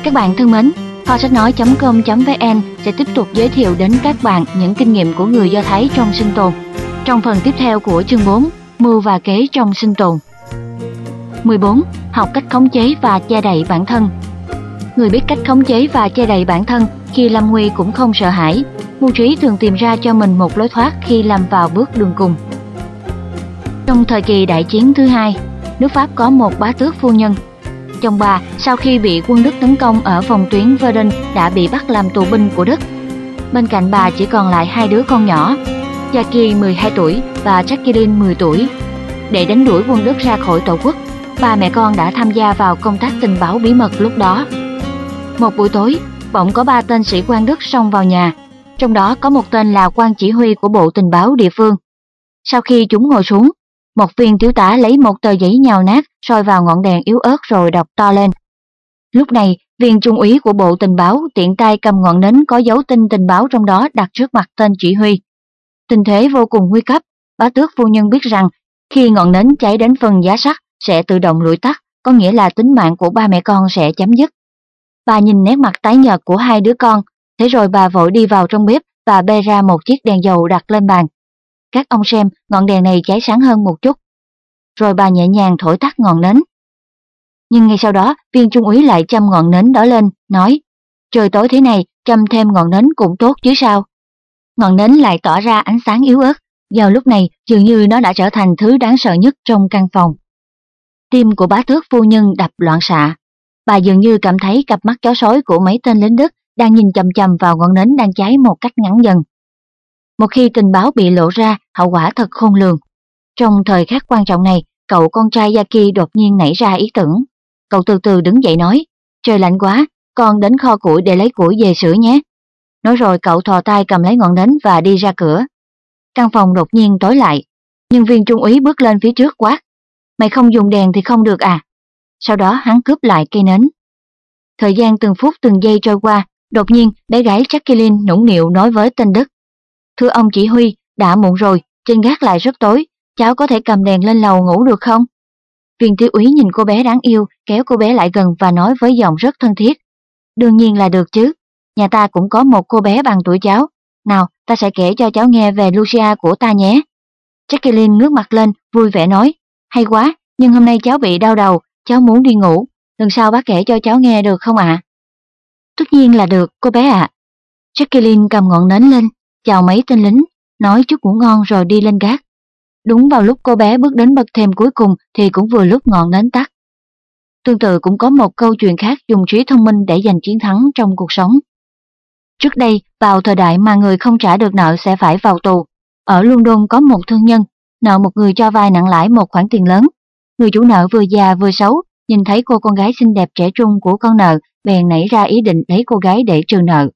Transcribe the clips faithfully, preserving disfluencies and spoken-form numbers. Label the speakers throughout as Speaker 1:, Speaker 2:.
Speaker 1: Các bạn thân mến, kho sách nói chấm com chấm vn sẽ tiếp tục giới thiệu đến các bạn những kinh nghiệm của người Do Thái trong sinh tồn. Trong phần tiếp theo của chương bốn, mưu và kế trong sinh tồn. mười bốn. Học cách khống chế và che đậy bản thân. Người biết cách khống chế và che đậy bản thân khi lâm nguy cũng không sợ hãi. Mưu trí thường tìm ra cho mình một lối thoát khi lâm vào bước đường cùng. Trong thời kỳ đại chiến thứ hai, nước Pháp có một bá tước phu nhân. Chồng bà sau khi bị quân Đức tấn công ở phòng tuyến Verdun đã bị bắt làm tù binh của Đức. Bên cạnh bà chỉ còn lại hai đứa con nhỏ, Jackie mười hai tuổi và Jacqueline mười tuổi. Để đánh đuổi quân Đức ra khỏi tổ quốc, ba mẹ con đã tham gia vào công tác tình báo bí mật lúc đó. Một buổi tối, bỗng có ba tên sĩ quan Đức xông vào nhà, trong đó có một tên là quan chỉ huy của bộ tình báo địa phương. Sau khi chúng ngồi xuống, một viên thiếu tá lấy một tờ giấy nhào nát soi vào ngọn đèn yếu ớt rồi đọc to lên. Lúc này, viên trung úy của bộ tình báo tiện tay cầm ngọn nến có dấu tin tình báo trong đó đặt trước mặt tên chỉ huy. Tình thế vô cùng nguy cấp, bá tước phu nhân biết rằng khi ngọn nến cháy đến phần giá sắt sẽ tự động lụi tắt, có nghĩa là tính mạng của ba mẹ con sẽ chấm dứt. Bà nhìn nét mặt tái nhợt của hai đứa con, thế rồi bà vội đi vào trong bếp và bê ra một chiếc đèn dầu đặt lên bàn. Các ông xem, ngọn đèn này cháy sáng hơn một chút. Rồi bà nhẹ nhàng thổi tắt ngọn nến. Nhưng ngay sau đó, viên trung úy lại châm ngọn nến đó lên, nói: "Trời tối thế này, châm thêm ngọn nến cũng tốt chứ sao?" Ngọn nến lại tỏa ra ánh sáng yếu ớt, vào lúc này dường như nó đã trở thành thứ đáng sợ nhất trong căn phòng. Tim của bá tước phu nhân đập loạn xạ. Bà dường như cảm thấy cặp mắt chó sói của mấy tên lính Đức đang nhìn chằm chằm vào ngọn nến đang cháy một cách ngắn dần. Một khi tình báo bị lộ ra, hậu quả thật khôn lường. Trong thời khắc quan trọng này, cậu con trai Yaki đột nhiên nảy ra ý tưởng. Cậu từ từ đứng dậy nói: "Trời lạnh quá, con đến kho củi để lấy củi về sửa nhé." Nói rồi cậu thò tay cầm lấy ngọn nến và đi ra cửa. Căn phòng đột nhiên tối lại, nhưng viên trung úy bước lên phía trước quát: "Mày không dùng đèn thì không được à?" Sau đó hắn cướp lại cây nến. Thời gian từng phút từng giây trôi qua, đột nhiên bé gái Jacqueline nũng nịu nói với tên Đức: "Thưa ông chỉ huy, đã muộn rồi, trên gác lại rất tối, cháu có thể cầm đèn lên lầu ngủ được không?" Viên thiếu úy nhìn cô bé đáng yêu, kéo cô bé lại gần và nói với giọng rất thân thiết: "Đương nhiên là được chứ, nhà ta cũng có một cô bé bằng tuổi cháu. Nào, ta sẽ kể cho cháu nghe về Lucia của ta nhé." Jacqueline ngước mặt lên, vui vẻ nói: "Hay quá, nhưng hôm nay cháu bị đau đầu, cháu muốn đi ngủ, lần sau bác kể cho cháu nghe được không ạ?" "Tất nhiên là được, cô bé ạ." Jacqueline cầm ngọn nến lên, chào mấy tên lính, nói chúc ngủ ngon rồi đi lên gác. Đúng vào lúc cô bé bước đến bậc thềm cuối cùng thì cũng vừa lúc ngọn nến tắt. Tương tự cũng có một câu chuyện khác dùng trí thông minh để giành chiến thắng trong cuộc sống. Trước đây, vào thời đại mà người không trả được nợ sẽ phải vào tù, ở London có một thương nhân nợ một người cho vay nặng lãi một khoản tiền lớn. Người chủ nợ vừa già vừa xấu, nhìn thấy cô con gái xinh đẹp trẻ trung của con nợ, bèn nảy ra ý định lấy cô gái để trừ nợ.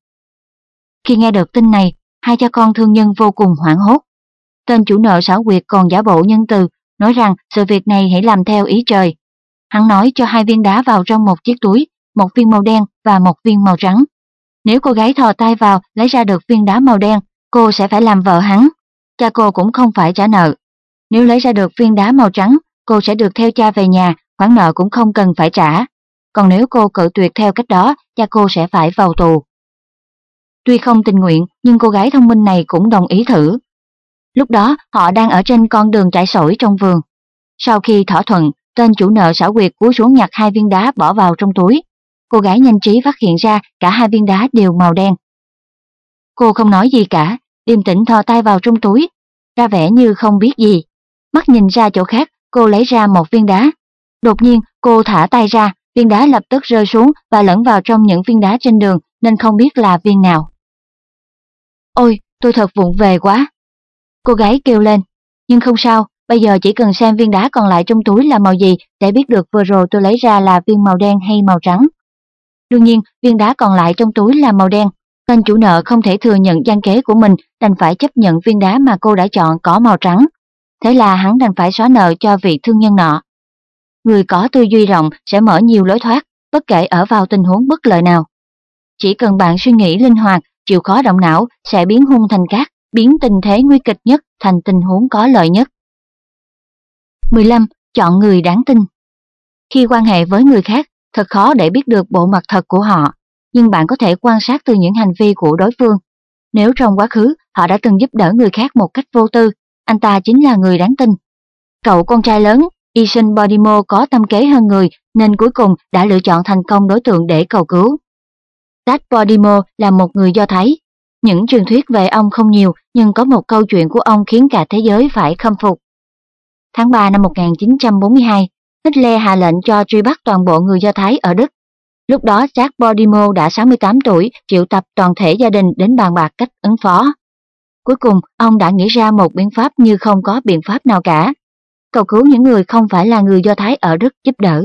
Speaker 1: Khi nghe được tin này, hai cha con thương nhân vô cùng hoảng hốt. Tên chủ nợ xảo quyệt còn giả bộ nhân từ, nói rằng sự việc này hãy làm theo ý trời. Hắn nói cho hai viên đá vào trong một chiếc túi, một viên màu đen và một viên màu trắng. Nếu cô gái thò tay vào lấy ra được viên đá màu đen, cô sẽ phải làm vợ hắn. Cha cô cũng không phải trả nợ. Nếu lấy ra được viên đá màu trắng, cô sẽ được theo cha về nhà, khoản nợ cũng không cần phải trả. Còn nếu cô cự tuyệt theo cách đó, cha cô sẽ phải vào tù. Tuy không tình nguyện, nhưng cô gái thông minh này cũng đồng ý thử. Lúc đó, họ đang ở trên con đường trải sỏi trong vườn. Sau khi thỏa thuận, tên chủ nợ xảo quyệt cúi xuống nhặt hai viên đá bỏ vào trong túi. Cô gái nhanh trí phát hiện ra cả hai viên đá đều màu đen. Cô không nói gì cả, điềm tĩnh thò tay vào trong túi, ra vẻ như không biết gì. Mắt nhìn ra chỗ khác, cô lấy ra một viên đá. Đột nhiên, cô thả tay ra, viên đá lập tức rơi xuống và lẫn vào trong những viên đá trên đường, nên không biết là viên nào. "Ôi, tôi thật vụng về quá!" cô gái kêu lên. "Nhưng không sao, bây giờ chỉ cần xem viên đá còn lại trong túi là màu gì để biết được vừa rồi tôi lấy ra là viên màu đen hay màu trắng." Đương nhiên, viên đá còn lại trong túi là màu đen. Tên chủ nợ không thể thừa nhận gian kế của mình, đành phải chấp nhận viên đá mà cô đã chọn có màu trắng. Thế là hắn đành phải xóa nợ cho vị thương nhân nọ. Người có tư duy rộng sẽ mở nhiều lối thoát, bất kể ở vào tình huống bất lợi nào. Chỉ cần bạn suy nghĩ linh hoạt, chịu khó động não sẽ biến hung thành cát, biến tình thế nguy kịch nhất thành tình huống có lợi nhất. mười lăm. Chọn người đáng tin. Khi quan hệ với người khác, thật khó để biết được bộ mặt thật của họ, nhưng bạn có thể quan sát từ những hành vi của đối phương. Nếu trong quá khứ họ đã từng giúp đỡ người khác một cách vô tư, anh ta chính là người đáng tin. Cậu con trai lớn, Ethan Bodimo có tâm kế hơn người nên cuối cùng đã lựa chọn thành công đối tượng để cầu cứu. Tad Bodimo là một người Do Thái. Những truyền thuyết về ông không nhiều, nhưng có một câu chuyện của ông khiến cả thế giới phải khâm phục. Tháng ba năm một nghìn chín trăm bốn mươi hai, Hitler hạ lệnh cho truy bắt toàn bộ người Do Thái ở Đức. Lúc đó Tad Bodimo đã sáu mươi tám tuổi, triệu tập toàn thể gia đình đến bàn bạc cách ứng phó. Cuối cùng, ông đã nghĩ ra một biện pháp như không có biện pháp nào cả: cầu cứu những người không phải là người Do Thái ở Đức giúp đỡ.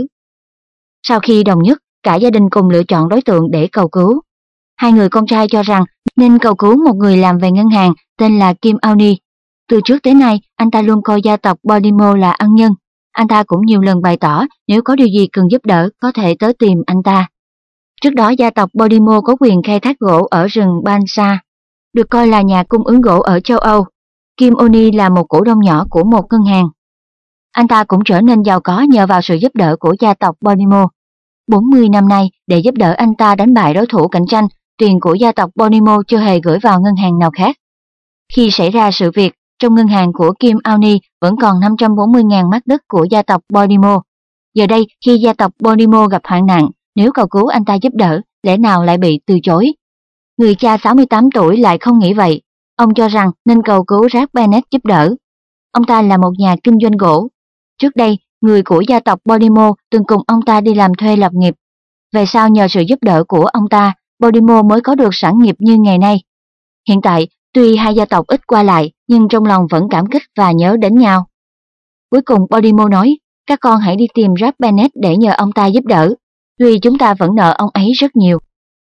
Speaker 1: Sau khi đồng nhất, cả gia đình cùng lựa chọn đối tượng để cầu cứu. Hai người con trai cho rằng nên cầu cứu một người làm về ngân hàng tên là Kim Auni. Từ trước tới nay, anh ta luôn coi gia tộc Bodimo là ân nhân. Anh ta cũng nhiều lần bày tỏ nếu có điều gì cần giúp đỡ có thể tới tìm anh ta. Trước đó, gia tộc Bodimo có quyền khai thác gỗ ở rừng Bansa, được coi là nhà cung ứng gỗ ở châu Âu. Kim Auni là một cổ đông nhỏ của một ngân hàng. Anh ta cũng trở nên giàu có nhờ vào sự giúp đỡ của gia tộc Bodimo. bốn mươi năm nay, để giúp đỡ anh ta đánh bại đối thủ cạnh tranh, tiền của gia tộc Bodimo chưa hề gửi vào ngân hàng nào khác. Khi xảy ra sự việc, trong ngân hàng của Kim Auni vẫn còn năm trăm bốn mươi nghìn mark Đức của gia tộc Bodimo. Giờ đây, khi gia tộc Bodimo gặp hoạn nạn, nếu cầu cứu anh ta giúp đỡ, lẽ nào lại bị từ chối? Người cha sáu mươi tám tuổi lại không nghĩ vậy. Ông cho rằng nên cầu cứu Jack Bennett giúp đỡ. Ông ta là một nhà kinh doanh gỗ. Trước đây, người của gia tộc Bodimo từng cùng ông ta đi làm thuê lập nghiệp. Về sau nhờ sự giúp đỡ của ông ta, Bodimo mới có được sản nghiệp như ngày nay. Hiện tại, tuy hai gia tộc ít qua lại, nhưng trong lòng vẫn cảm kích và nhớ đến nhau. Cuối cùng Bodimo nói, các con hãy đi tìm Jack Bennett để nhờ ông ta giúp đỡ, tuy chúng ta vẫn nợ ông ấy rất nhiều.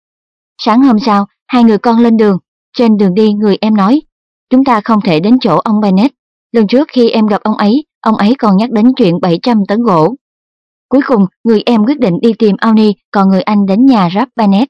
Speaker 1: Sáng hôm sau, hai người con lên đường. Trên đường đi, người em nói, chúng ta không thể đến chỗ ông Bennett. Lần trước khi em gặp ông ấy, ông ấy còn nhắc đến chuyện bảy trăm tấn gỗ. Cuối cùng, người em quyết định đi tìm Auni, còn người anh đến nhà Jack Bennett.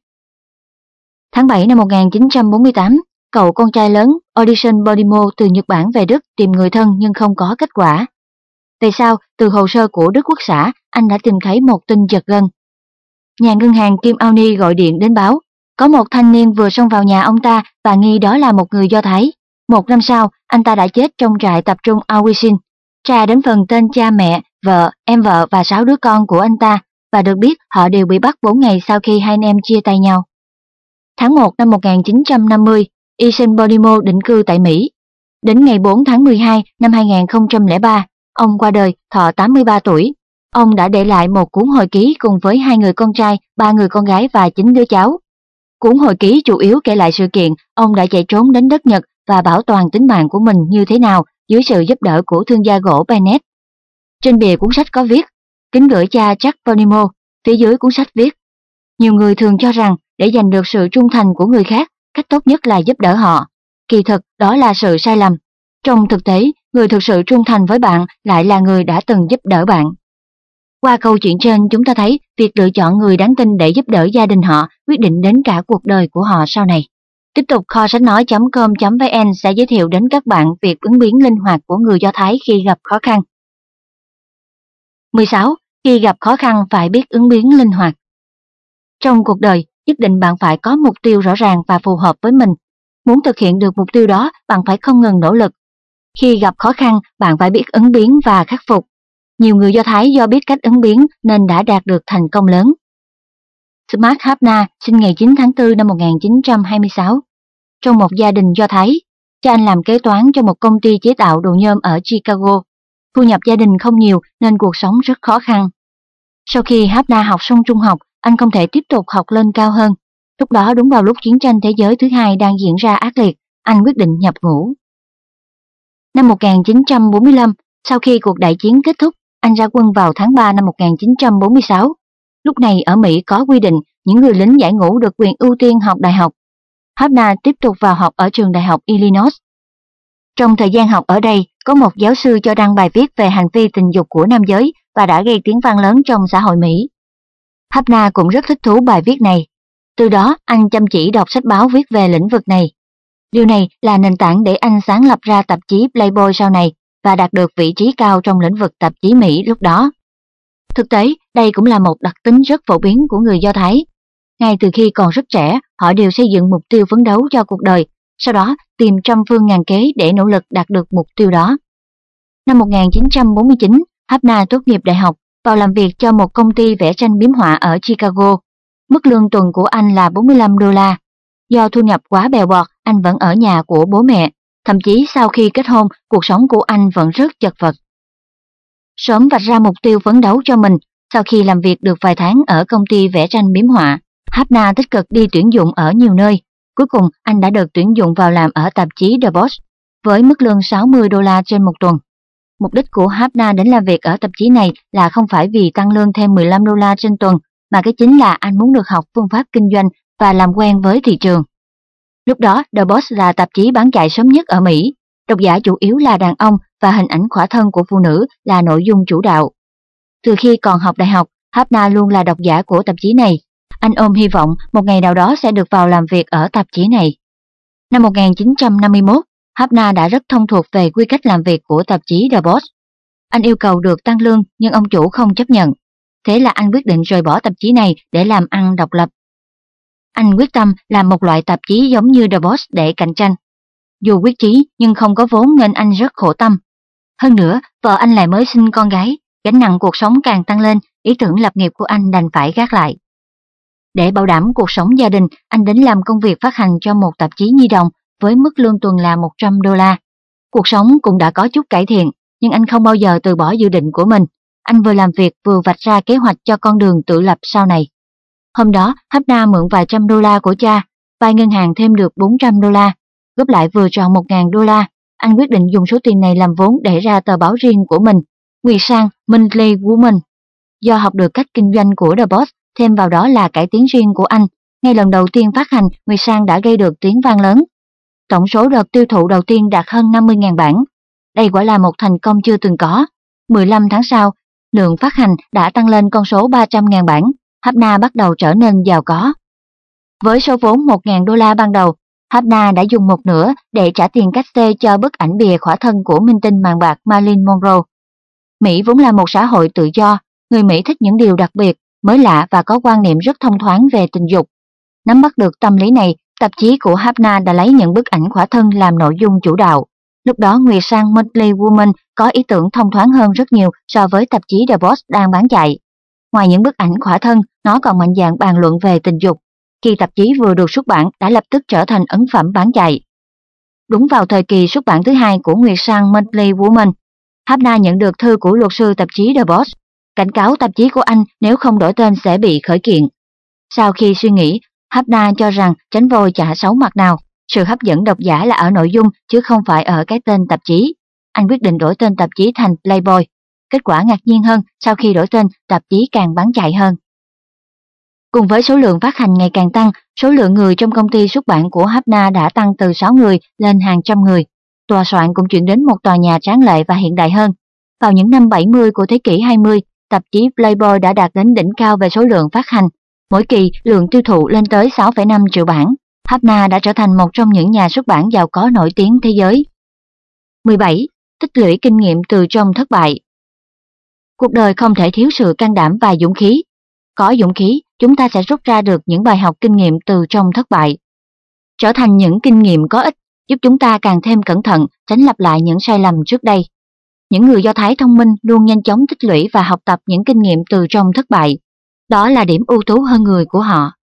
Speaker 1: Tháng bảy năm một nghìn chín trăm bốn mươi tám, cậu con trai lớn, Audition Bodimo từ Nhật Bản về Đức tìm người thân nhưng không có kết quả. Về sau, từ hồ sơ của Đức Quốc xã, anh đã tìm thấy một tin giật gân. Nhà ngân hàng Kim Auni gọi điện đến báo, có một thanh niên vừa xông vào nhà ông ta và nghi đó là một người Do Thái. Một năm sau, anh ta đã chết trong trại tập trung Auschwitz. Tra đến phần tên cha mẹ, vợ, em vợ và sáu đứa con của anh ta, và được biết họ đều bị bắt bốn ngày sau khi hai anh em chia tay nhau. Tháng một năm một nghìn chín trăm năm mươi, Ethan Bodimo định cư tại Mỹ. Đến ngày bốn tháng mười hai năm hai nghìn không trăm lẻ ba, ông qua đời, thọ tám mươi ba tuổi. Ông đã để lại một cuốn hồi ký cùng với hai người con trai, ba người con gái và chín đứa cháu. Cuốn hồi ký chủ yếu kể lại sự kiện ông đã chạy trốn đến đất Nhật và bảo toàn tính mạng của mình như thế nào dưới sự giúp đỡ của thương gia gỗ Bennett. Trên bìa cuốn sách có viết, kính gửi cha Jack Bodimo, phía dưới cuốn sách viết, nhiều người thường cho rằng để giành được sự trung thành của người khác, cách tốt nhất là giúp đỡ họ. Kỳ thực, đó là sự sai lầm. Trong thực tế, người thực sự trung thành với bạn lại là người đã từng giúp đỡ bạn. Qua câu chuyện trên, chúng ta thấy việc lựa chọn người đáng tin để giúp đỡ gia đình họ quyết định đến cả cuộc đời của họ sau này. Tiếp tục, kho sách nói chấm com chấm vn sẽ giới thiệu đến các bạn việc ứng biến linh hoạt của người Do Thái khi gặp khó khăn. mười sáu. Khi gặp khó khăn phải biết ứng biến linh hoạt. Trong cuộc đời, nhất định bạn phải có mục tiêu rõ ràng và phù hợp với mình. Muốn thực hiện được mục tiêu đó, bạn phải không ngừng nỗ lực. Khi gặp khó khăn, bạn phải biết ứng biến và khắc phục. Nhiều người Do Thái do biết cách ứng biến nên đã đạt được thành công lớn. Smart Hapna sinh ngày chín tháng tư năm một nghìn chín trăm hai mươi sáu. Trong một gia đình Do Thái, cha anh làm kế toán cho một công ty chế tạo đồ nhôm ở Chicago. Thu nhập gia đình không nhiều nên cuộc sống rất khó khăn. Sau khi Hapna học xong trung học, anh không thể tiếp tục học lên cao hơn. Lúc đó đúng vào lúc chiến tranh thế giới thứ hai đang diễn ra ác liệt, anh quyết định nhập ngũ. Năm một nghìn chín trăm bốn mươi lăm, sau khi cuộc đại chiến kết thúc, anh ra quân vào tháng ba năm một nghìn chín trăm bốn mươi sáu. Lúc này ở Mỹ có quy định những người lính giải ngũ được quyền ưu tiên học đại học. Hapna tiếp tục vào học ở trường đại học Illinois. Trong thời gian học ở đây, có một giáo sư cho đăng bài viết về hành vi tình dục của nam giới và đã gây tiếng vang lớn trong xã hội Mỹ. Hapna cũng rất thích thú bài viết này. Từ đó, anh chăm chỉ đọc sách báo viết về lĩnh vực này. Điều này là nền tảng để anh sáng lập ra tạp chí Playboy sau này và đạt được vị trí cao trong lĩnh vực tạp chí Mỹ lúc đó. Thực tế, đây cũng là một đặc tính rất phổ biến của người Do Thái. Ngay từ khi còn rất trẻ, họ đều xây dựng mục tiêu phấn đấu cho cuộc đời, sau đó tìm trăm phương ngàn kế để nỗ lực đạt được mục tiêu đó. Năm một nghìn chín trăm bốn mươi chín, Hafna tốt nghiệp đại học, vào làm việc cho một công ty vẽ tranh biếm họa ở Chicago. Mức lương tuần của anh là bốn mươi lăm đô la. Do thu nhập quá bèo bọt, anh vẫn ở nhà của bố mẹ. Thậm chí sau khi kết hôn, cuộc sống của anh vẫn rất chật vật. Sớm vạch ra mục tiêu phấn đấu cho mình, sau khi làm việc được vài tháng ở công ty vẽ tranh biếm họa, Hafna tích cực đi tuyển dụng ở nhiều nơi. Cuối cùng, anh đã được tuyển dụng vào làm ở tạp chí The Boss, với mức lương sáu mươi đô la trên một tuần. Mục đích của Hafna đến làm việc ở tạp chí này là không phải vì tăng lương thêm mười lăm đô la trên tuần, mà cái chính là anh muốn được học phương pháp kinh doanh và làm quen với thị trường. Lúc đó, The Boss là tạp chí bán chạy sớm nhất ở Mỹ. Độc giả chủ yếu là đàn ông và hình ảnh khỏa thân của phụ nữ là nội dung chủ đạo. Từ khi còn học đại học, Hafna luôn là độc giả của tạp chí này. Anh ôm hy vọng một ngày nào đó sẽ được vào làm việc ở tạp chí này. Năm một nghìn chín trăm năm mươi mốt, Hafna đã rất thông thuộc về quy cách làm việc của tạp chí The Boss. Anh yêu cầu được tăng lương nhưng ông chủ không chấp nhận. Thế là anh quyết định rời bỏ tạp chí này để làm ăn độc lập. Anh quyết tâm làm một loại tạp chí giống như The Boss để cạnh tranh. Dù quyết chí nhưng không có vốn nên anh rất khổ tâm. Hơn nữa, vợ anh lại mới sinh con gái, gánh nặng cuộc sống càng tăng lên, ý tưởng lập nghiệp của anh đành phải gác lại. Để bảo đảm cuộc sống gia đình, anh đến làm công việc phát hành cho một tạp chí nhi đồng với mức lương tuần là một trăm đô la. Cuộc sống cũng đã có chút cải thiện, nhưng anh không bao giờ từ bỏ dự định của mình. Anh vừa làm việc vừa vạch ra kế hoạch cho con đường tự lập sau này. Hôm đó, Hafna mượn vài trăm đô la của cha, vay ngân hàng thêm được bốn trăm đô la, góp lại vừa tròn một nghìn đô la. Anh quyết định dùng số tiền này làm vốn để ra tờ báo riêng của mình, Nguyệt Sang Monthly Woman. Do học được cách kinh doanh của The Boss, thêm vào đó là cải tiến riêng của anh, ngay lần đầu tiên phát hành, Nguyệt Sang đã gây được tiếng vang lớn. Tổng số đợt tiêu thụ đầu tiên đạt hơn năm mươi nghìn bản. Đây quả là một thành công chưa từng có. mười lăm tháng sau, lượng phát hành đã tăng lên con số ba trăm nghìn bản. Hafna bắt đầu trở nên giàu có. Với số vốn một nghìn đô la ban đầu, Hafna đã dùng một nửa để trả tiền cát xê cho bức ảnh bìa khỏa thân của minh tinh màn bạc Marilyn Monroe. Mỹ vốn là một xã hội tự do, người Mỹ thích những điều đặc biệt, mới lạ và có quan niệm rất thông thoáng về tình dục. Nắm bắt được tâm lý này, tạp chí của Hafna đã lấy những bức ảnh khỏa thân làm nội dung chủ đạo. Lúc đó Nguyệt Sang Monthly Woman có ý tưởng thông thoáng hơn rất nhiều so với tạp chí The Boss đang bán chạy. Ngoài những bức ảnh khỏa thân, nó còn mạnh dạn bàn luận về tình dục. Khi tạp chí vừa được xuất bản đã lập tức trở thành ấn phẩm bán chạy. Đúng vào thời kỳ xuất bản thứ hai của Nguyệt Sang Monthly Woman, Hafna nhận được thư của luật sư tạp chí The Boss, cảnh cáo tạp chí của anh nếu không đổi tên sẽ bị khởi kiện. Sau khi suy nghĩ, Hafna cho rằng tránh vôi chả xấu mặt nào, sự hấp dẫn độc giả là ở nội dung chứ không phải ở cái tên tạp chí. Anh quyết định đổi tên tạp chí thành Playboy. Kết quả ngạc nhiên hơn, sau khi đổi tên, tạp chí càng bán chạy hơn. Cùng với số lượng phát hành ngày càng tăng, số lượng người trong công ty xuất bản của Hafna đã tăng từ sáu người lên hàng trăm người. Tòa soạn cũng chuyển đến một tòa nhà tráng lệ và hiện đại hơn. Vào những năm bảy mươi của thế kỷ hai mươi, tạp chí Playboy đã đạt đến đỉnh cao về số lượng phát hành. Mỗi kỳ, lượng tiêu thụ lên tới sáu phẩy năm triệu bản. Hafna đã trở thành một trong những nhà xuất bản giàu có nổi tiếng thế giới. mười bảy. Tích lũy kinh nghiệm từ trong thất bại. Cuộc đời không thể thiếu sự can đảm và dũng khí. Có dũng khí, chúng ta sẽ rút ra được những bài học kinh nghiệm từ trong thất bại. Trở thành những kinh nghiệm có ích, giúp chúng ta càng thêm cẩn thận, tránh lặp lại những sai lầm trước đây. Những người Do Thái thông minh luôn nhanh chóng tích lũy và học tập những kinh nghiệm từ trong thất bại. Đó là điểm ưu tú hơn người của họ.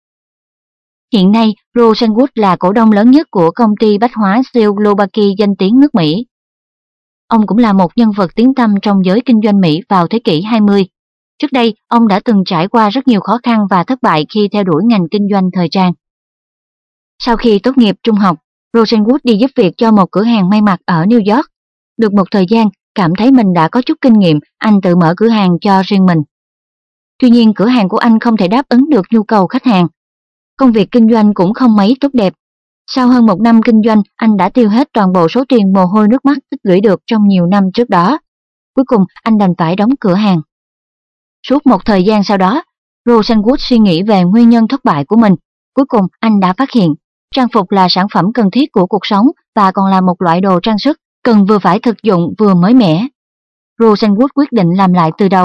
Speaker 1: Hiện nay, Rosenwood là cổ đông lớn nhất của công ty bách hóa siêu Lobaki danh tiếng nước Mỹ. Ông cũng là một nhân vật tiếng tăm trong giới kinh doanh Mỹ vào thế kỷ hai mươi. Trước đây, ông đã từng trải qua rất nhiều khó khăn và thất bại khi theo đuổi ngành kinh doanh thời trang. Sau khi tốt nghiệp trung học, Rosenwood đi giúp việc cho một cửa hàng may mặc ở New York. Được một thời gian, cảm thấy mình đã có chút kinh nghiệm, anh tự mở cửa hàng cho riêng mình. Tuy nhiên, cửa hàng của anh không thể đáp ứng được nhu cầu khách hàng. Công việc kinh doanh cũng không mấy tốt đẹp. Sau hơn một năm kinh doanh, anh đã tiêu hết toàn bộ số tiền mồ hôi nước mắt tích lũy được trong nhiều năm trước đó. Cuối cùng, anh đành phải đóng cửa hàng. Suốt một thời gian sau đó, Rosenwood suy nghĩ về nguyên nhân thất bại của mình. Cuối cùng, anh đã phát hiện, trang phục là sản phẩm cần thiết của cuộc sống và còn là một loại đồ trang sức, cần vừa phải thực dụng vừa mới mẻ. Rosenwood quyết định làm lại từ đầu.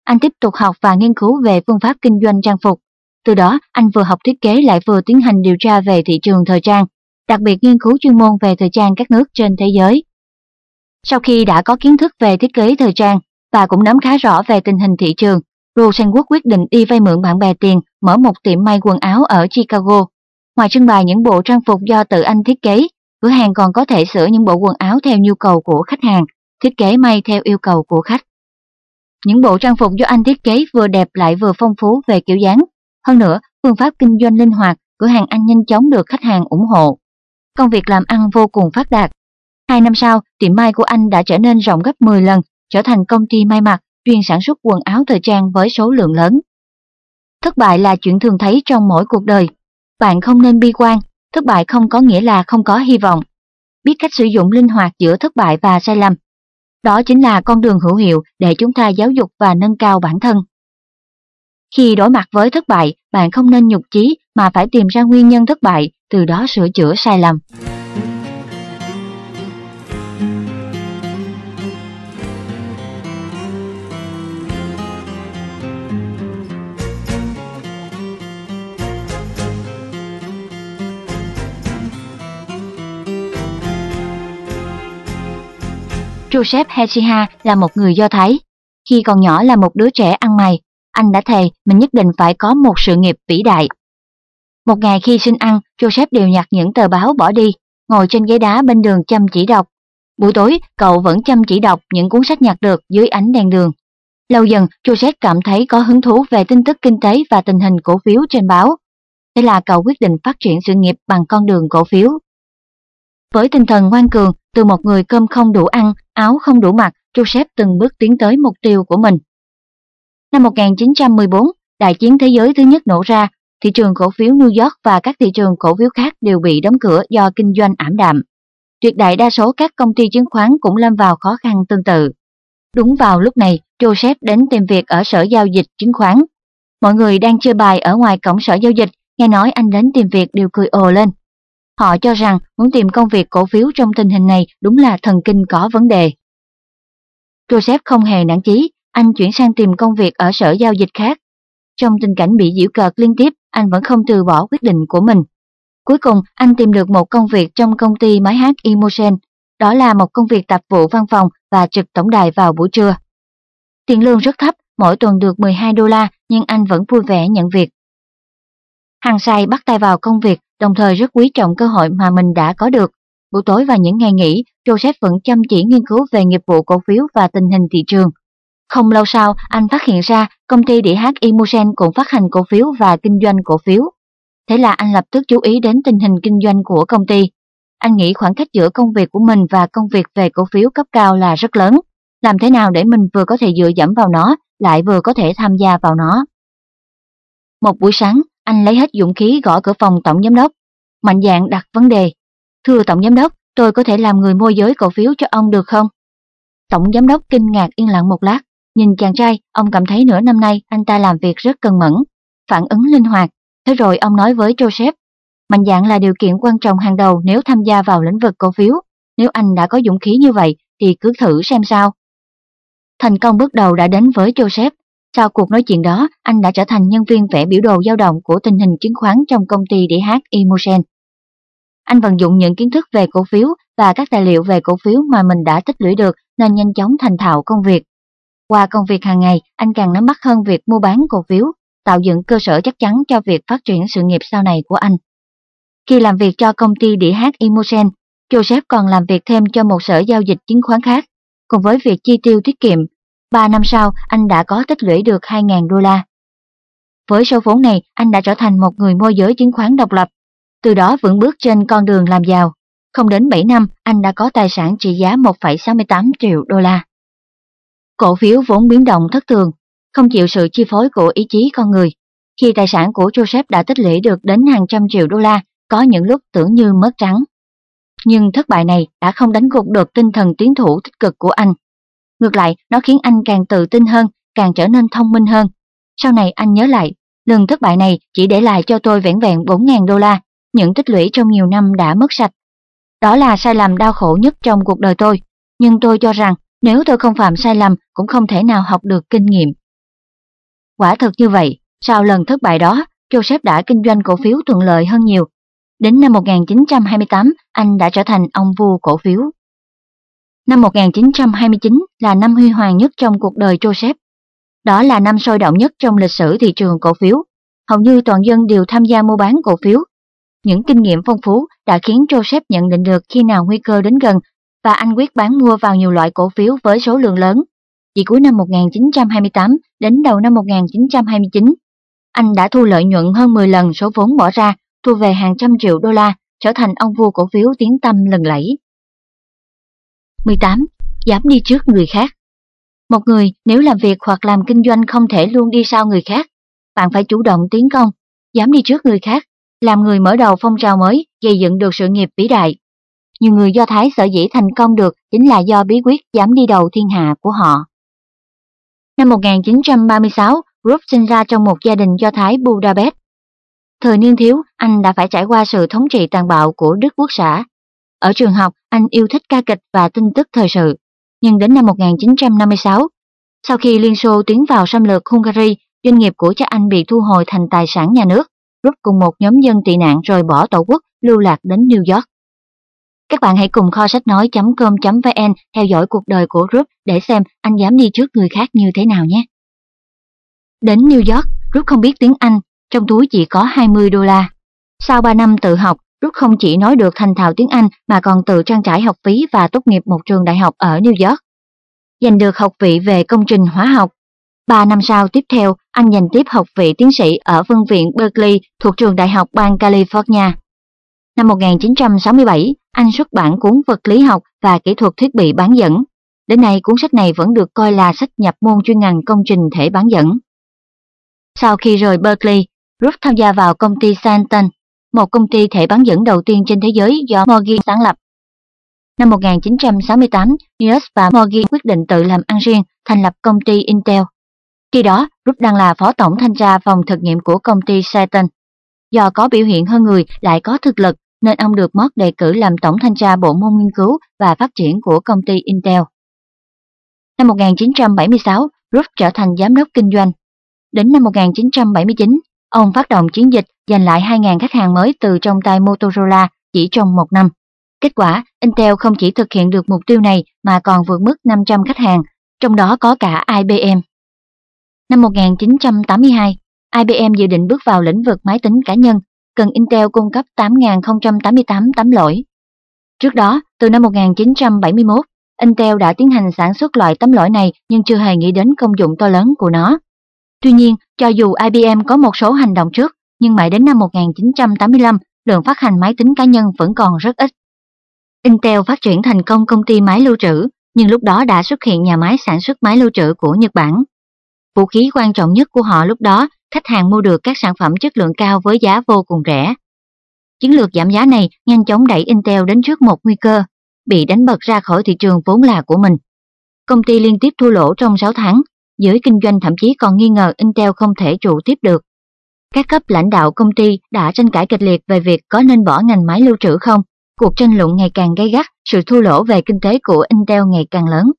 Speaker 1: anh tiếp tục học và nghiên cứu về phương pháp kinh doanh trang phục. Từ đó, anh vừa học thiết kế lại vừa tiến hành điều tra về thị trường thời trang, đặc biệt nghiên cứu chuyên môn về thời trang các nước trên thế giới. Sau khi đã có kiến thức về thiết kế thời trang và cũng nắm khá rõ về tình hình thị trường, Rosenwood quyết định đi vay mượn bạn bè tiền mở một tiệm may quần áo ở Chicago. Ngoài trưng bày những bộ trang phục do tự anh thiết kế, cửa hàng còn có thể sửa những bộ quần áo theo nhu cầu của khách hàng, thiết kế may theo yêu cầu của khách. Những bộ trang phục do anh thiết kế vừa đẹp lại vừa phong phú về kiểu dáng. Hơn nữa, phương pháp kinh doanh linh hoạt, cửa hàng anh nhanh chóng được khách hàng ủng hộ. Công việc làm ăn vô cùng phát đạt. Hai năm sau, tiệm may của anh đã trở nên rộng gấp mười lần, trở thành công ty may mặc, chuyên sản xuất quần áo thời trang với số lượng lớn. Thất bại là chuyện thường thấy trong mỗi cuộc đời. Bạn không nên bi quan, thất bại không có nghĩa là không có hy vọng. Biết cách sử dụng linh hoạt giữa thất bại và sai lầm. Đó chính là con đường hữu hiệu để chúng ta giáo dục và nâng cao bản thân. Khi đối mặt với thất bại, bạn không nên nhụt chí mà phải tìm ra nguyên nhân thất bại, từ đó sửa chữa sai lầm. Joseph Hechiha là một người Do Thái. Khi còn nhỏ là một đứa trẻ ăn mày, anh đã thề mình nhất định phải có một sự nghiệp vĩ đại. Một ngày khi xin ăn, Joseph đều nhặt những tờ báo bỏ đi, ngồi trên ghế đá bên đường chăm chỉ đọc. Buổi tối, cậu vẫn chăm chỉ đọc những cuốn sách nhặt được dưới ánh đèn đường. Lâu dần, Joseph cảm thấy có hứng thú về tin tức kinh tế và tình hình cổ phiếu trên báo. Thế là cậu quyết định phát triển sự nghiệp bằng con đường cổ phiếu. Với tinh thần ngoan cường, từ một người cơm không đủ ăn, áo không đủ mặc, Joseph từng bước tiến tới mục tiêu của mình. Năm một nghìn chín trăm mười bốn, đại chiến thế giới thứ nhất nổ ra, thị trường cổ phiếu New York và các thị trường cổ phiếu khác đều bị đóng cửa do kinh doanh ảm đạm. Tuyệt đại đa số các công ty chứng khoán cũng lâm vào khó khăn tương tự. Đúng vào lúc này, Joseph đến tìm việc ở sở giao dịch chứng khoán. Mọi người đang chơi bài ở ngoài cổng sở giao dịch, nghe nói anh đến tìm việc đều cười ồ lên. Họ cho rằng muốn tìm công việc cổ phiếu trong tình hình này đúng là thần kinh có vấn đề. Joseph không hề nản chí, anh chuyển sang tìm công việc ở sở giao dịch khác. Trong tình cảnh bị giễu cợt liên tiếp, anh vẫn không từ bỏ quyết định của mình. Cuối cùng, anh tìm được một công việc trong công ty máy hát Imogen. Đó là một công việc tạp vụ văn phòng và trực tổng đài vào buổi trưa. Tiền lương rất thấp, mỗi tuần được mười hai đô la, nhưng anh vẫn vui vẻ nhận việc. Hăng say bắt tay vào công việc, đồng thời rất quý trọng cơ hội mà mình đã có được. Buổi tối và những ngày nghỉ, Joseph vẫn chăm chỉ nghiên cứu về nghiệp vụ cổ phiếu và tình hình thị trường. Không lâu sau, anh phát hiện ra công ty đĩa hát Imogen cũng phát hành cổ phiếu và kinh doanh cổ phiếu. Thế là anh lập tức chú ý đến tình hình kinh doanh của công ty. Anh nghĩ khoảng cách giữa công việc của mình và công việc về cổ phiếu cấp cao là rất lớn. Làm thế nào để mình vừa có thể dựa dẫm vào nó, lại vừa có thể tham gia vào nó. Một buổi sáng, anh lấy hết dũng khí gõ cửa phòng tổng giám đốc, mạnh dạn đặt vấn đề. Thưa tổng giám đốc, tôi có thể làm người môi giới cổ phiếu cho ông được không? Tổng giám đốc kinh ngạc yên lặng một lát, nhìn chàng trai, ông cảm thấy nửa năm nay anh ta làm việc rất cần mẫn, phản ứng linh hoạt. Thế rồi ông nói với Joseph, mạnh dạn là điều kiện quan trọng hàng đầu nếu tham gia vào lĩnh vực cổ phiếu. Nếu anh đã có dũng khí như vậy thì cứ thử xem sao. Thành công bước đầu đã đến với Joseph. Sau cuộc nói chuyện đó, anh đã trở thành nhân viên vẽ biểu đồ dao động của tình hình chứng khoán trong công ty đĩa hát Imogen. Anh vận dụng những kiến thức về cổ phiếu và các tài liệu về cổ phiếu mà mình đã tích lũy được nên nhanh chóng thành thạo công việc. Qua công việc hàng ngày, anh càng nắm bắt hơn việc mua bán cổ phiếu, tạo dựng cơ sở chắc chắn cho việc phát triển sự nghiệp sau này của anh. Khi làm việc cho công ty đĩa hát Imogen, Joseph còn làm việc thêm cho một sở giao dịch chứng khoán khác. Cùng với việc chi tiêu tiết kiệm, ba năm sau anh đã có tích lũy được hai nghìn đô la. Với số vốn này, anh đã trở thành một người môi giới chứng khoán độc lập, từ đó vững bước trên con đường làm giàu. Không đến bảy năm, anh đã có tài sản trị giá một phẩy sáu mươi tám triệu đô la. Cổ phiếu vốn biến động thất thường, không chịu sự chi phối của ý chí con người. Khi tài sản của Joseph đã tích lũy được đến hàng trăm triệu đô la, có những lúc tưởng như mất trắng. Nhưng thất bại này đã không đánh gục được tinh thần tiến thủ tích cực của anh. Ngược lại, nó khiến anh càng tự tin hơn, càng trở nên thông minh hơn. Sau này anh nhớ lại, lần thất bại này chỉ để lại cho tôi vẻn vẹn bốn nghìn đô la, những tích lũy trong nhiều năm đã mất sạch. Đó là sai lầm đau khổ nhất trong cuộc đời tôi, nhưng tôi cho rằng nếu tôi không phạm sai lầm cũng không thể nào học được kinh nghiệm. Quả thật như vậy, sau lần thất bại đó, Joseph đã kinh doanh cổ phiếu thuận lợi hơn nhiều. Đến năm một nghìn chín trăm hai mươi tám, anh đã trở thành ông vua cổ phiếu. Năm một nghìn chín trăm hai mươi chín là năm huy hoàng nhất trong cuộc đời Joseph. Đó là năm sôi động nhất trong lịch sử thị trường cổ phiếu. Hầu như toàn dân đều tham gia mua bán cổ phiếu. Những kinh nghiệm phong phú đã khiến Joseph nhận định được khi nào nguy cơ đến gần và anh quyết bán mua vào nhiều loại cổ phiếu với số lượng lớn. Chỉ cuối năm một nghìn chín trăm hai mươi tám đến đầu năm một nghìn chín trăm hai mươi chín, anh đã thu lợi nhuận hơn mười lần số vốn bỏ ra, thu về hàng trăm triệu đô la, trở thành ông vua cổ phiếu tiếng tăm lừng lẫy. mười tám. Dám đi trước người khác. Một người nếu làm việc hoặc làm kinh doanh không thể luôn đi sau người khác. Bạn phải chủ động tiến công, dám đi trước người khác, làm người mở đầu phong trào mới, gây dựng được sự nghiệp vĩ đại. Nhiều người Do Thái sở dĩ thành công được chính là do bí quyết dám đi đầu thiên hạ của họ. Năm một nghìn chín trăm ba mươi sáu, Ruth sinh ra trong một gia đình Do Thái Budapest. Thời niên thiếu, anh đã phải trải qua sự thống trị tàn bạo của Đức Quốc xã. Ở trường học, anh yêu thích ca kịch và tin tức thời sự. Nhưng đến năm một nghìn chín trăm năm mươi sáu, sau khi Liên Xô tiến vào xâm lược Hungary, doanh nghiệp của cha anh bị thu hồi thành tài sản nhà nước. Ruth cùng một nhóm dân tị nạn rời bỏ tổ quốc, lưu lạc đến New York. Các bạn hãy cùng kho sách nói chấm com chấm vn theo dõi cuộc đời của Ruth để xem anh dám đi trước người khác như thế nào nhé. Đến New York, Ruth không biết tiếng Anh, trong túi chỉ có hai mươi đô la. Sau ba năm tự học, Ruth không chỉ nói được thành thạo tiếng Anh mà còn tự trang trải học phí và tốt nghiệp một trường đại học ở New York. Giành được học vị về công trình hóa học. Ba năm sau tiếp theo, anh giành tiếp học vị tiến sĩ ở phân viện Berkeley thuộc trường đại học bang California. Năm một nghìn chín trăm sáu mươi bảy, anh xuất bản cuốn Vật lý học và kỹ thuật thiết bị bán dẫn. Đến nay cuốn sách này vẫn được coi là sách nhập môn chuyên ngành công trình thể bán dẫn. Sau khi rời Berkeley, Ruth tham gia vào công ty Stanton, một công ty thể bán dẫn đầu tiên trên thế giới do Morgan sáng lập. Năm một nghìn chín trăm sáu mươi tám, Niels và Morgan quyết định tự làm ăn riêng, thành lập công ty Intel. Khi đó, Ruth đang là phó tổng thanh tra phòng thực nghiệm của công ty Stanton. Do có biểu hiện hơn người lại có thực lực, nên ông được Morgan đề cử làm tổng thanh tra bộ môn nghiên cứu và phát triển của công ty Intel. Năm một nghìn chín trăm bảy mươi sáu, Ruth trở thành giám đốc kinh doanh. Đến năm một nghìn chín trăm bảy mươi chín, ông phát động chiến dịch giành lại hai nghìn khách hàng mới từ trong tay Motorola chỉ trong một năm. Kết quả, Intel không chỉ thực hiện được mục tiêu này mà còn vượt mức năm trăm khách hàng, trong đó có cả I B M. Năm một nghìn chín trăm tám mươi hai, I B M dự định bước vào lĩnh vực máy tính cá nhân, cần Intel cung cấp tám nghìn không trăm tám mươi tám tấm lỗi. Trước đó, từ năm một nghìn chín trăm bảy mươi mốt, Intel đã tiến hành sản xuất loại tấm lỗi này nhưng chưa hề nghĩ đến công dụng to lớn của nó. Tuy nhiên, cho dù I B M có một số hành động trước, nhưng mãi đến năm một nghìn chín trăm tám mươi lăm, lượng phát hành máy tính cá nhân vẫn còn rất ít. Intel phát triển thành công công ty máy lưu trữ, nhưng lúc đó đã xuất hiện nhà máy sản xuất máy lưu trữ của Nhật Bản. Vũ khí quan trọng nhất của họ lúc đó, khách hàng mua được các sản phẩm chất lượng cao với giá vô cùng rẻ. Chiến lược giảm giá này nhanh chóng đẩy Intel đến trước một nguy cơ, bị đánh bật ra khỏi thị trường vốn là của mình. Công ty liên tiếp thua lỗ trong sáu tháng, giới kinh doanh thậm chí còn nghi ngờ Intel không thể trụ tiếp được. Các cấp lãnh đạo công ty đã tranh cãi kịch liệt về việc có nên bỏ ngành máy lưu trữ không. Cuộc tranh luận ngày càng gay gắt, sự thua lỗ về kinh tế của Intel ngày càng lớn.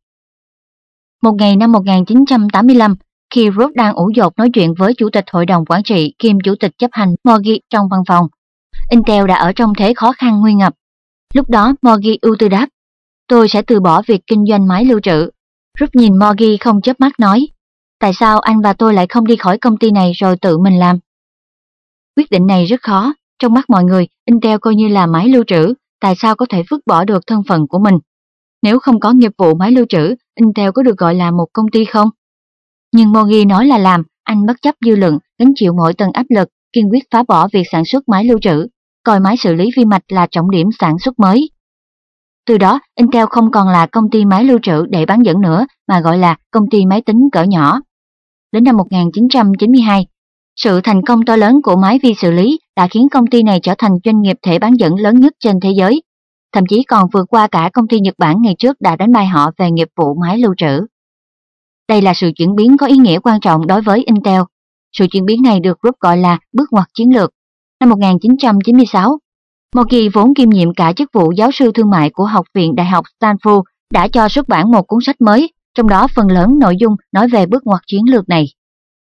Speaker 1: Một ngày năm một nghìn chín trăm tám mươi lăm, khi Ruth đang ủ dột nói chuyện với chủ tịch hội đồng quản trị kiêm chủ tịch chấp hành Morgan trong văn phòng, Intel đã ở trong thế khó khăn nguy ngập. Lúc đó Morgan ưu tư đáp, tôi sẽ từ bỏ việc kinh doanh máy lưu trữ. Ruth nhìn Morgan không chớp mắt nói, tại sao anh và tôi lại không đi khỏi công ty này rồi tự mình làm? Quyết định này rất khó, trong mắt mọi người, Intel coi như là máy lưu trữ, tại sao có thể vứt bỏ được thân phận của mình? Nếu không có nghiệp vụ máy lưu trữ, Intel có được gọi là một công ty không? Nhưng Morgan nói là làm, anh bất chấp dư luận, gánh chịu mọi tầng áp lực, kiên quyết phá bỏ việc sản xuất máy lưu trữ, coi máy xử lý vi mạch là trọng điểm sản xuất mới. Từ đó, Intel không còn là công ty máy lưu trữ để bán dẫn nữa, mà gọi là công ty máy tính cỡ nhỏ. Đến năm một nghìn chín trăm chín mươi hai, sự thành công to lớn của máy vi xử lý đã khiến công ty này trở thành doanh nghiệp thể bán dẫn lớn nhất trên thế giới, thậm chí còn vượt qua cả công ty Nhật Bản ngày trước đã đánh bại họ về nghiệp vụ máy lưu trữ. Đây là sự chuyển biến có ý nghĩa quan trọng đối với Intel. Sự chuyển biến này được Ruth gọi là bước ngoặt chiến lược. Năm một nghìn chín trăm chín mươi sáu, Morgan vốn kiêm nhiệm cả chức vụ giáo sư thương mại của Học viện Đại học Stanford đã cho xuất bản một cuốn sách mới, trong đó phần lớn nội dung nói về bước ngoặt chiến lược này.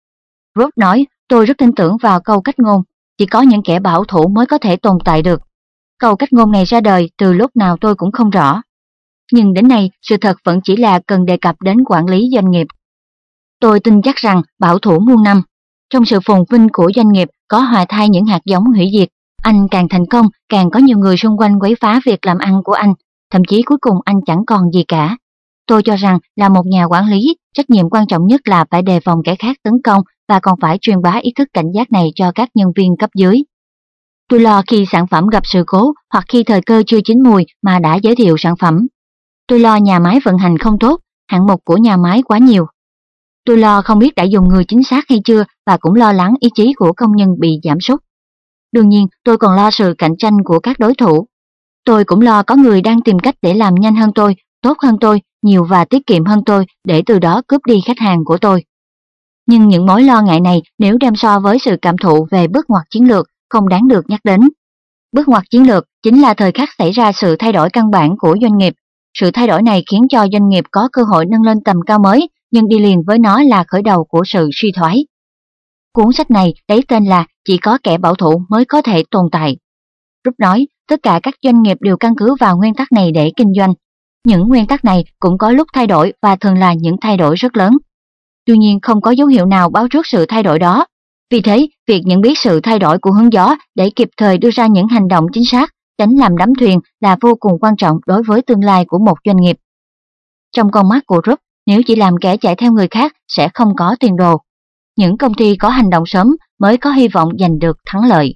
Speaker 1: Rob nói, tôi rất tin tưởng vào câu cách ngôn, chỉ có những kẻ bảo thủ mới có thể tồn tại được. Câu cách ngôn này ra đời từ lúc nào tôi cũng không rõ. Nhưng đến nay, sự thật vẫn chỉ là cần đề cập đến quản lý doanh nghiệp. Tôi tin chắc rằng bảo thủ muôn năm. Trong sự phồn vinh của doanh nghiệp có hòa thai những hạt giống hủy diệt. Anh càng thành công, càng có nhiều người xung quanh quấy phá việc làm ăn của anh. Thậm chí cuối cùng anh chẳng còn gì cả. Tôi cho rằng là một nhà quản lý, trách nhiệm quan trọng nhất là phải đề phòng kẻ khác tấn công và còn phải truyền bá ý thức cảnh giác này cho các nhân viên cấp dưới. Tôi lo khi sản phẩm gặp sự cố hoặc khi thời cơ chưa chín mùi mà đã giới thiệu sản phẩm. Tôi lo nhà máy vận hành không tốt, hạng mục của nhà máy quá nhiều. Tôi lo không biết đã dùng người chính xác hay chưa và cũng lo lắng ý chí của công nhân bị giảm sút. Đương nhiên, tôi còn lo sự cạnh tranh của các đối thủ. Tôi cũng lo có người đang tìm cách để làm nhanh hơn tôi, tốt hơn tôi, nhiều và tiết kiệm hơn tôi để từ đó cướp đi khách hàng của tôi. Nhưng những mối lo ngại này nếu đem so với sự cảm thụ về bước ngoặt chiến lược không đáng được nhắc đến. Bước ngoặt chiến lược chính là thời khắc xảy ra sự thay đổi căn bản của doanh nghiệp. Sự thay đổi này khiến cho doanh nghiệp có cơ hội nâng lên tầm cao mới, nhưng đi liền với nó là khởi đầu của sự suy thoái. Cuốn sách này lấy tên là Chỉ có kẻ bảo thủ mới có thể tồn tại. Rút nói, tất cả các doanh nghiệp đều căn cứ vào nguyên tắc này để kinh doanh. Những nguyên tắc này cũng có lúc thay đổi và thường là những thay đổi rất lớn. Tuy nhiên không có dấu hiệu nào báo trước sự thay đổi đó. Vì thế, việc nhận biết sự thay đổi của hướng gió để kịp thời đưa ra những hành động chính xác, tránh làm đắm thuyền là vô cùng quan trọng đối với tương lai của một doanh nghiệp. Trong con mắt của Rupp, nếu chỉ làm kẻ chạy theo người khác sẽ không có tiền đồ. Những công ty có hành động sớm mới có hy vọng giành được thắng lợi.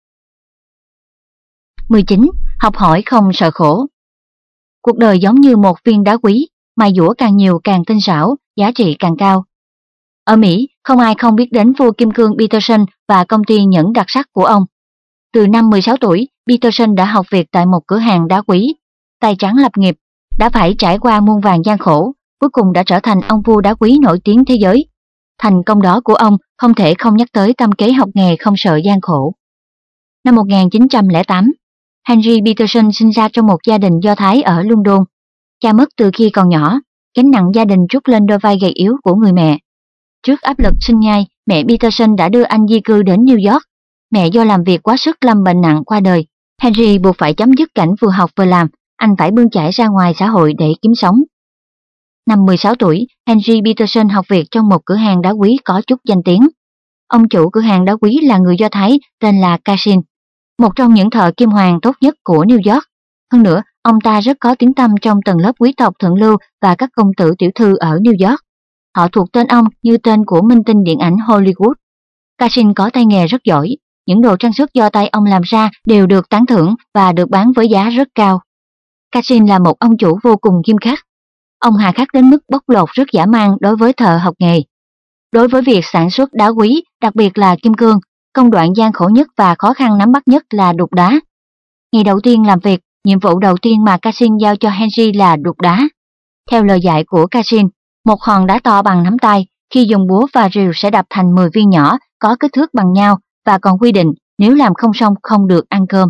Speaker 1: mười chín. Học hỏi không sợ khổ. Cuộc đời giống như một viên đá quý, mài dũa càng nhiều càng tinh xảo, giá trị càng cao. Ở Mỹ, không ai không biết đến vua kim cương Peterson và công ty nhẫn đặc sắc của ông. Từ năm mười sáu tuổi, Peterson đã học việc tại một cửa hàng đá quý, tay trắng lập nghiệp, đã phải trải qua muôn vàn gian khổ, cuối cùng đã trở thành ông vua đá quý nổi tiếng thế giới. Thành công đó của ông không thể không nhắc tới tâm kế học nghề không sợ gian khổ. Năm một nghìn chín trăm lẻ tám, Henry Peterson sinh ra trong một gia đình Do Thái ở London. Cha mất từ khi còn nhỏ, gánh nặng gia đình trút lên đôi vai gầy yếu của người mẹ. Trước áp lực sinh nhai, mẹ Peterson đã đưa anh di cư đến New York. Mẹ do làm việc quá sức lâm bệnh nặng qua đời. Henry buộc phải chấm dứt cảnh vừa học vừa làm, anh phải bươn chải ra ngoài xã hội để kiếm sống. Năm mười sáu tuổi, Henry Peterson học việc trong một cửa hàng đá quý có chút danh tiếng. Ông chủ cửa hàng đá quý là người Do Thái tên là Cassin, một trong những thợ kim hoàn tốt nhất của New York. Hơn nữa, ông ta rất có tiếng tăm trong tầng lớp quý tộc thượng lưu và các công tử tiểu thư ở New York. Họ thuộc tên ông như tên của minh tinh điện ảnh Hollywood. Cassin có tay nghề rất giỏi, những đồ trang sức do tay ông làm ra đều được tán thưởng và được bán với giá rất cao. Cassin là một ông chủ vô cùng nghiêm khắc. Ông hà khắc đến mức bóc lột rất dã man đối với thợ học nghề. Đối với việc sản xuất đá quý, đặc biệt là kim cương, công đoạn gian khổ nhất và khó khăn nắm bắt nhất là đục đá. Ngày đầu tiên làm việc, nhiệm vụ đầu tiên mà Cassin giao cho Henry là đục đá. Theo lời dạy của Cassin, một hòn đá to bằng nắm tay, khi dùng búa và rìu sẽ đập thành mười viên nhỏ có kích thước bằng nhau và còn quy định nếu làm không xong không được ăn cơm.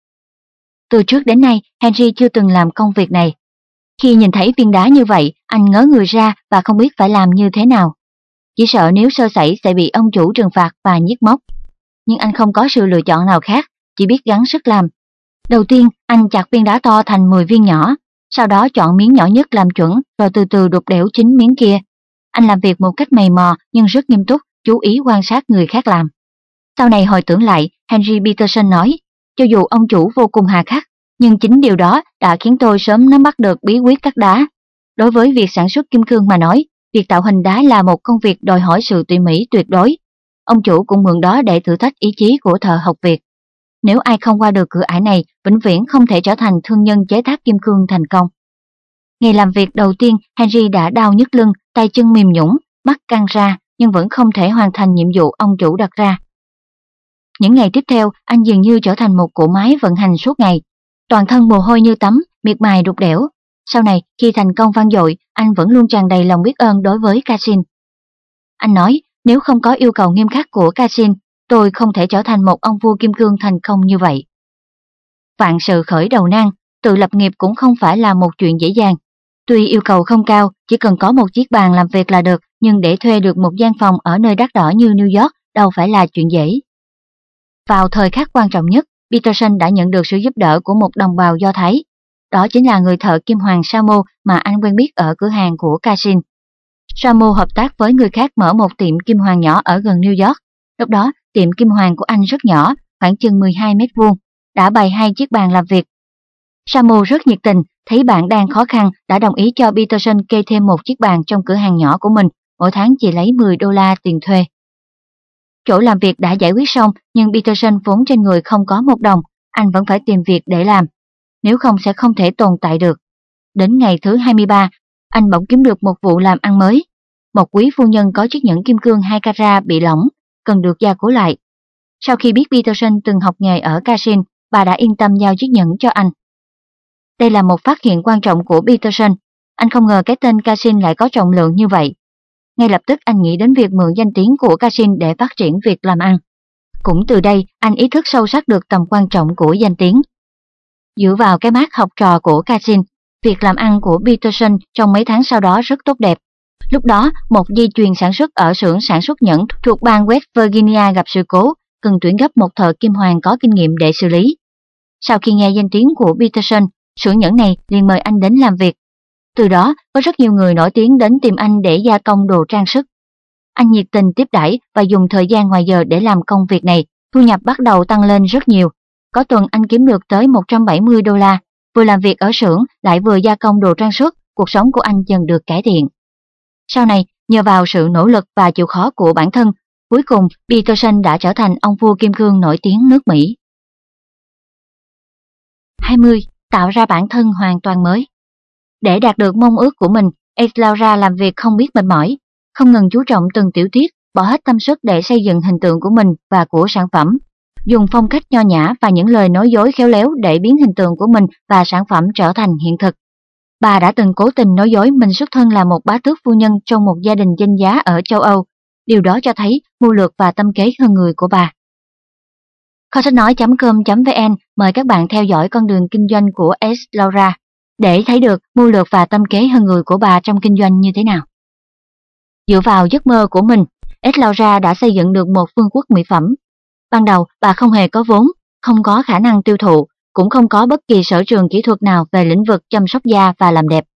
Speaker 1: Từ trước đến nay, Henry chưa từng làm công việc này. Khi nhìn thấy viên đá như vậy, anh ngớ người ra và không biết phải làm như thế nào. Chỉ sợ nếu sơ sẩy sẽ bị ông chủ trừng phạt và nhiếc móc. Nhưng anh không có sự lựa chọn nào khác, chỉ biết gắng sức làm. Đầu tiên, anh chặt viên đá to thành mười viên nhỏ, sau đó chọn miếng nhỏ nhất làm chuẩn, rồi từ từ đục đẽo chính miếng kia. Anh làm việc một cách mày mò nhưng rất nghiêm túc, chú ý quan sát người khác làm. Sau này hồi tưởng lại, Henry Peterson nói, cho dù ông chủ vô cùng hà khắc, nhưng chính điều đó đã khiến tôi sớm nắm bắt được bí quyết cắt đá. Đối với việc sản xuất kim cương mà nói, việc tạo hình đá là một công việc đòi hỏi sự tỉ mỉ tuyệt đối. Ông chủ cũng mượn đó để thử thách ý chí của thợ học việc. Nếu ai không qua được cửa ải này, vĩnh viễn không thể trở thành thương nhân chế tác kim cương thành công. Ngày làm việc đầu tiên, Henry đã đau nhức lưng, tay chân mềm nhũn, mắt căng ra, nhưng vẫn không thể hoàn thành nhiệm vụ ông chủ đặt ra. Những ngày tiếp theo, anh dường như trở thành một cỗ máy vận hành suốt ngày. Toàn thân mồ hôi như tắm, miệt mài đục đẽo. Sau này, khi thành công vang dội, anh vẫn luôn tràn đầy lòng biết ơn đối với Cassin. Anh nói, nếu không có yêu cầu nghiêm khắc của Cassin, tôi không thể trở thành một ông vua kim cương thành công như vậy. Vạn sự khởi đầu nan, tự lập nghiệp cũng không phải là một chuyện dễ dàng. Tuy yêu cầu không cao, chỉ cần có một chiếc bàn làm việc là được, nhưng để thuê được một gian phòng ở nơi đắt đỏ như New York đâu phải là chuyện dễ. Vào thời khắc quan trọng nhất, Peterson đã nhận được sự giúp đỡ của một đồng bào Do Thái. Đó chính là người thợ kim hoàn Samo mà anh quen biết ở cửa hàng của Cassin. Samo hợp tác với người khác mở một tiệm kim hoàn nhỏ ở gần New York. Lúc đó, tiệm kim hoàn của anh rất nhỏ, khoảng chừng mười hai mét vuông, đã bày hai chiếc bàn làm việc. Samo rất nhiệt tình, thấy bạn đang khó khăn đã đồng ý cho Peterson kê thêm một chiếc bàn trong cửa hàng nhỏ của mình, mỗi tháng chỉ lấy mười đô la tiền thuê. Chỗ làm việc đã giải quyết xong, nhưng Peterson vốn trên người không có một đồng, anh vẫn phải tìm việc để làm, nếu không sẽ không thể tồn tại được. Đến ngày thứ hai mươi ba, anh bỗng kiếm được một vụ làm ăn mới. Một quý phu nhân có chiếc nhẫn kim cương hai carat bị lỏng, cần được gia cố lại. Sau khi biết Peterson từng học nghề ở Cassin, bà đã yên tâm giao chiếc nhẫn cho anh. Đây là một phát hiện quan trọng của Peterson. Anh không ngờ cái tên Cassin lại có trọng lượng như vậy. Ngay lập tức anh nghĩ đến việc mượn danh tiếng của Cassin để phát triển việc làm ăn. Cũng từ đây, anh ý thức sâu sắc được tầm quan trọng của danh tiếng. Dựa vào cái mác học trò của Cassin, việc làm ăn của Peterson trong mấy tháng sau đó rất tốt đẹp. Lúc đó, một dây chuyền sản xuất ở xưởng sản xuất nhẫn thuộc bang West Virginia gặp sự cố, cần tuyển gấp một thợ kim hoàn có kinh nghiệm để xử lý. Sau khi nghe danh tiếng của Peterson, xưởng nhẫn này liền mời anh đến làm việc. Từ đó, có rất nhiều người nổi tiếng đến tìm anh để gia công đồ trang sức. Anh nhiệt tình tiếp đãi và dùng thời gian ngoài giờ để làm công việc này, thu nhập bắt đầu tăng lên rất nhiều. Có tuần anh kiếm được tới một trăm bảy mươi đô la, vừa làm việc ở xưởng lại vừa gia công đồ trang sức, cuộc sống của anh dần được cải thiện. Sau này, nhờ vào sự nỗ lực và chịu khó của bản thân, cuối cùng Peterson đã trở thành ông vua kim cương nổi tiếng nước Mỹ. hai mươi. Tạo ra bản thân hoàn toàn mới. Để đạt được mong ước của mình, Laura làm việc không biết mệt mỏi, không ngừng chú trọng từng tiểu tiết, bỏ hết tâm sức để xây dựng hình tượng của mình và của sản phẩm, dùng phong cách nho nhã và những lời nói dối khéo léo để biến hình tượng của mình và sản phẩm trở thành hiện thực. Bà đã từng cố tình nói dối mình xuất thân là một bá tước phu nhân trong một gia đình danh giá ở châu Âu. Điều đó cho thấy mưu lược và tâm kế hơn người của bà. Kho sách nói chấm com chấm vn mời các bạn theo dõi con đường kinh doanh của Laura để thấy được mưu lược và tâm kế hơn người của bà trong kinh doanh như thế nào. Dựa vào giấc mơ của mình, Laura đã xây dựng được một vương quốc mỹ phẩm. Ban đầu, bà không hề có vốn, không có khả năng tiêu thụ, cũng không có bất kỳ sở trường kỹ thuật nào về lĩnh vực chăm sóc da và làm đẹp.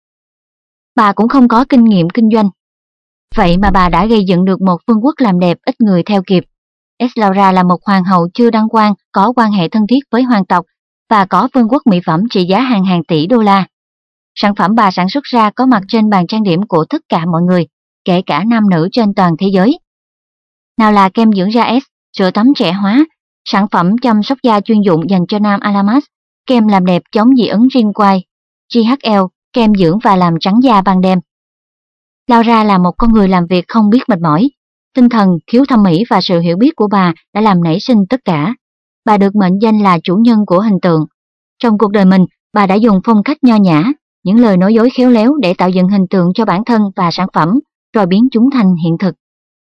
Speaker 1: Bà cũng không có kinh nghiệm kinh doanh. Vậy mà bà đã gây dựng được một vương quốc làm đẹp ít người theo kịp. Laura là một hoàng hậu chưa đăng quang, có quan hệ thân thiết với hoàng tộc và có vương quốc mỹ phẩm trị giá hàng hàng tỷ đô la. Sản phẩm bà sản xuất ra có mặt trên bàn trang điểm của tất cả mọi người, kể cả nam nữ trên toàn thế giới. Nào là kem dưỡng da S, sữa tắm trẻ hóa, sản phẩm chăm sóc da chuyên dụng dành cho nam Alamas, kem làm đẹp chống dị ứng riêng quai, G H L, kem dưỡng và làm trắng da ban đêm. Laura là một con người làm việc không biết mệt mỏi. Tinh thần, khiếu thẩm mỹ và sự hiểu biết của bà đã làm nảy sinh tất cả. Bà được mệnh danh là chủ nhân của hình tượng. Trong cuộc đời mình, bà đã dùng phong cách nho nhã, những lời nói dối khéo léo để tạo dựng hình tượng cho bản thân và sản phẩm, rồi biến chúng thành hiện thực.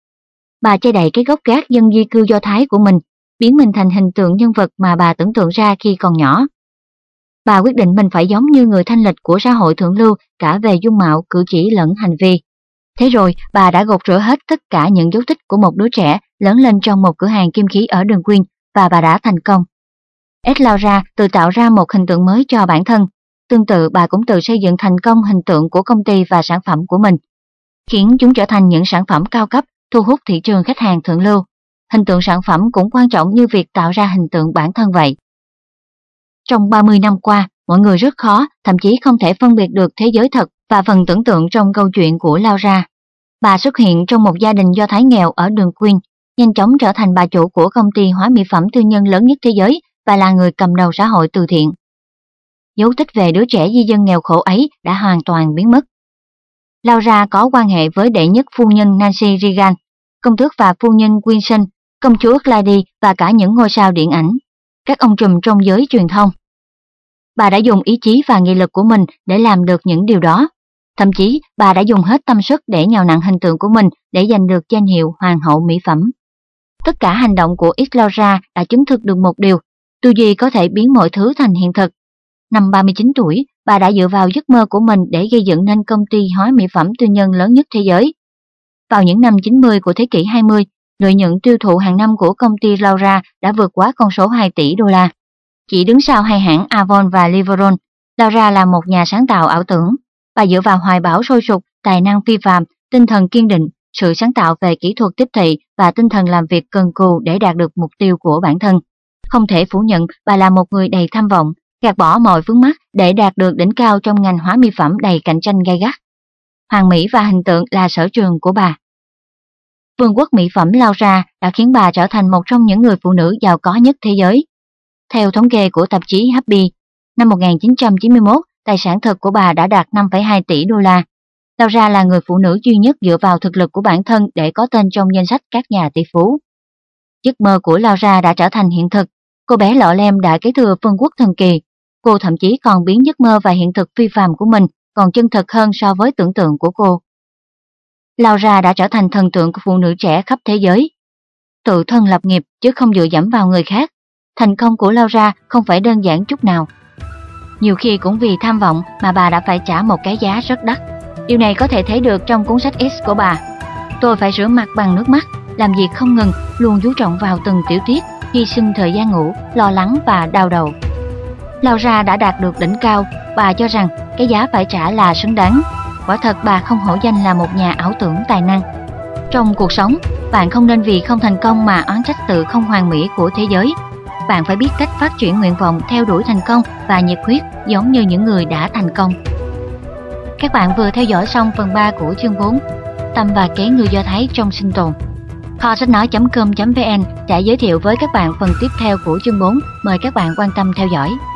Speaker 1: Bà che đậy cái gốc gác dân di cư Do Thái của mình, biến mình thành hình tượng nhân vật mà bà tưởng tượng ra khi còn nhỏ. Bà quyết định mình phải giống như người thanh lịch của xã hội thượng lưu cả về dung mạo, cử chỉ lẫn hành vi. Thế rồi, bà đã gột rửa hết tất cả những dấu tích của một đứa trẻ lớn lên trong một cửa hàng kim khí ở đường Queen, và bà đã thành công. Laura tự tạo ra một hình tượng mới cho bản thân. Tương tự, bà cũng tự xây dựng thành công hình tượng của công ty và sản phẩm của mình, khiến chúng trở thành những sản phẩm cao cấp, thu hút thị trường khách hàng thượng lưu. Hình tượng sản phẩm cũng quan trọng như việc tạo ra hình tượng bản thân vậy. Trong ba mươi năm qua, mọi người rất khó, thậm chí không thể phân biệt được thế giới thật và phần tưởng tượng trong câu chuyện của Laura. Bà xuất hiện trong một gia đình Do Thái nghèo ở đường Queen, nhanh chóng trở thành bà chủ của công ty hóa mỹ phẩm tư nhân lớn nhất thế giới và là người cầm đầu xã hội từ thiện. Dấu tích về đứa trẻ di dân nghèo khổ ấy đã hoàn toàn biến mất. Laura có quan hệ với đệ nhất phu nhân Nancy Reagan, công tước và phu nhân Wilson, công chúa Gladys và cả những ngôi sao điện ảnh, các ông trùm trong giới truyền thông. Bà đã dùng ý chí và nghị lực của mình để làm được những điều đó. Thậm chí, bà đã dùng hết tâm sức để nhào nặn hình tượng của mình để giành được danh hiệu Hoàng hậu mỹ phẩm. Tất cả hành động của Laura đã chứng thực được một điều, tư duy có thể biến mọi thứ thành hiện thực. Năm ba mươi chín tuổi, bà đã dựa vào giấc mơ của mình để gây dựng nên công ty hóa mỹ phẩm tư nhân lớn nhất thế giới. Vào những năm chín mươi của thế kỷ hai mươi, lợi nhuận tiêu thụ hàng năm của công ty Laura đã vượt quá con số hai tỷ đô la. Chỉ đứng sau hai hãng Avon và Liveron, Laura là một nhà sáng tạo ảo tưởng. Bà dựa vào hoài bão sôi sục, tài năng phi phàm, tinh thần kiên định, sự sáng tạo về kỹ thuật tiếp thị và tinh thần làm việc cần cù để đạt được mục tiêu của bản thân. Không thể phủ nhận, bà là một người đầy tham vọng, gạt bỏ mọi vướng mắc để đạt được đỉnh cao trong ngành hóa mỹ phẩm đầy cạnh tranh gay gắt. Hoàn mỹ và hình tượng là sở trường của bà. Vương quốc mỹ phẩm Laura đã khiến bà trở thành một trong những người phụ nữ giàu có nhất thế giới. Theo thống kê của tạp chí Happy, năm một nghìn chín trăm chín mươi mốt, tài sản thật của bà đã đạt năm phẩy hai tỷ đô la. Laura là người phụ nữ duy nhất dựa vào thực lực của bản thân để có tên trong danh sách các nhà tỷ phú. Giấc mơ của Laura đã trở thành hiện thực. Cô bé lọ lem đã kế thừa vương quốc thần kỳ. Cô thậm chí còn biến giấc mơ và hiện thực phi phàm của mình còn chân thật hơn so với tưởng tượng của cô. Laura đã trở thành thần tượng của phụ nữ trẻ khắp thế giới. Tự thân lập nghiệp chứ không dựa dẫm vào người khác. Thành công của Laura không phải đơn giản chút nào. Nhiều khi cũng vì tham vọng mà bà đã phải trả một cái giá rất đắt. Điều này có thể thấy được trong cuốn sách X của bà. Tôi phải rửa mặt bằng nước mắt, làm việc không ngừng, luôn chú trọng vào từng tiểu tiết, hy sinh thời gian ngủ, lo lắng và đau đầu. Laura đã đạt được đỉnh cao, bà cho rằng cái giá phải trả là xứng đáng. Quả thật bà không hổ danh là một nhà ảo tưởng tài năng. Trong cuộc sống, bạn không nên vì không thành công mà oán trách sự không hoàn mỹ của thế giới. Bạn phải biết cách phát triển nguyện vọng theo đuổi thành công và nhiệt huyết giống như những người đã thành công. Các bạn vừa theo dõi xong phần ba của chương bốn, Tâm và kế người Do Thái trong sinh tồn. Kho sách nói chấm com chấm vn sẽ giới thiệu với các bạn phần tiếp theo của chương bốn. Mời các bạn quan tâm theo dõi.